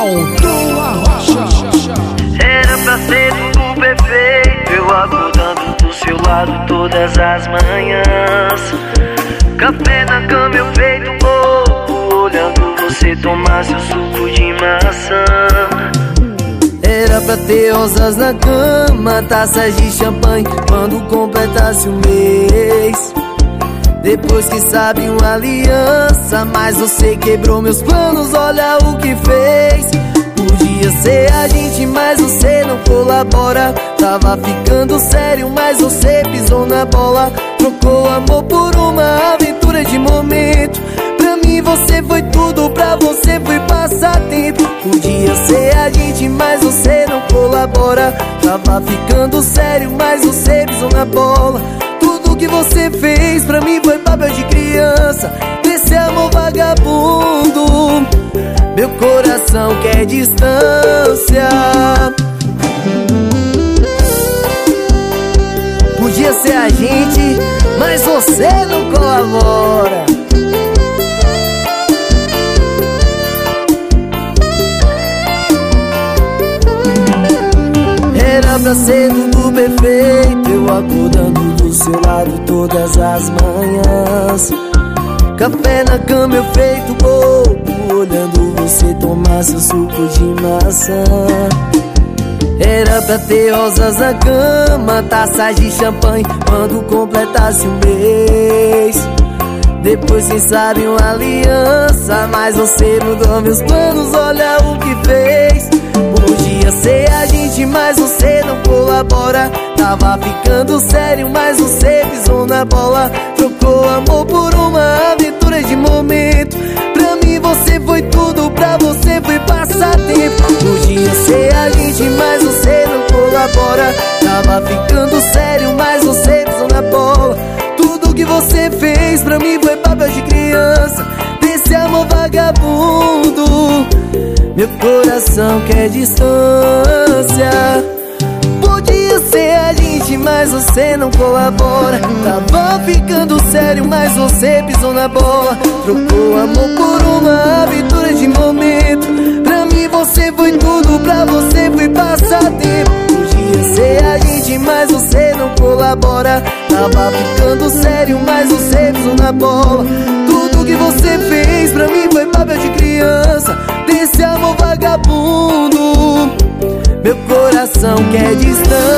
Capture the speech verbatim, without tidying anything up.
do Arrocha. Era pra ser tudo perfeito, eu acordando do seu lado todas as manhãs. Café na cama eu feito bobo, olhando você tomar seu suco de maçã. Era pra ter rosas na cama, taças de champanhe quando completasse um mês. Depois que sabe uma aliança, mas você quebrou meus planos, olha o que fez. Podia ser a gente, mas você não colabora. Tava ficando sério, mas você pisou na bola. Trocou amor por uma aventura de momento. Pra mim você foi tudo, pra você foi passatempo. Podia ser a gente, mas você não colabora. Tava ficando sério, mas você pisou na bola. Tudo que você fez pra mim foi papel de criança. Desse amor vagabundo, meu coração quer distância. Podia ser a gente, mas você não colabora. Era pra ser tudo perfeito, eu acordando do seu lado todas as manhãs. Café na cama eu feito bobo, olhando você tomar seu suco de maçã. Era pra ter rosas na cama, taças de champanhe quando completasse um mês. Depois quem sabe uma aliança, mas você mudou meus planos, olha o que fez. Podia ser a gente, mas você não colabora. Tava ficando sério, mas você pisou na bola. Trocou amor por uma aventura de momento. Pra mim você foi tudo, pra você foi passatempo. Podia ser a gente, mas você não colabora. Tava ficando sério, mas você pisou na bola. Tudo que você fez pra mim foi papel de criança. Desse amor vagabundo, meu coração quer distância. Podia ser a gente, mas você não colabora. Tava ficando sério, mas você pisou na bola. Trocou amor por uma aventura de momento. Pra mim você foi tudo, pra você foi passatempo. Podia ser a gente, mas você não colabora. Tava ficando sério, mas você pisou na bola. Tudo que você fez pra mim foi papel de criança. Desse amor vagabundo, meu coração quer distância.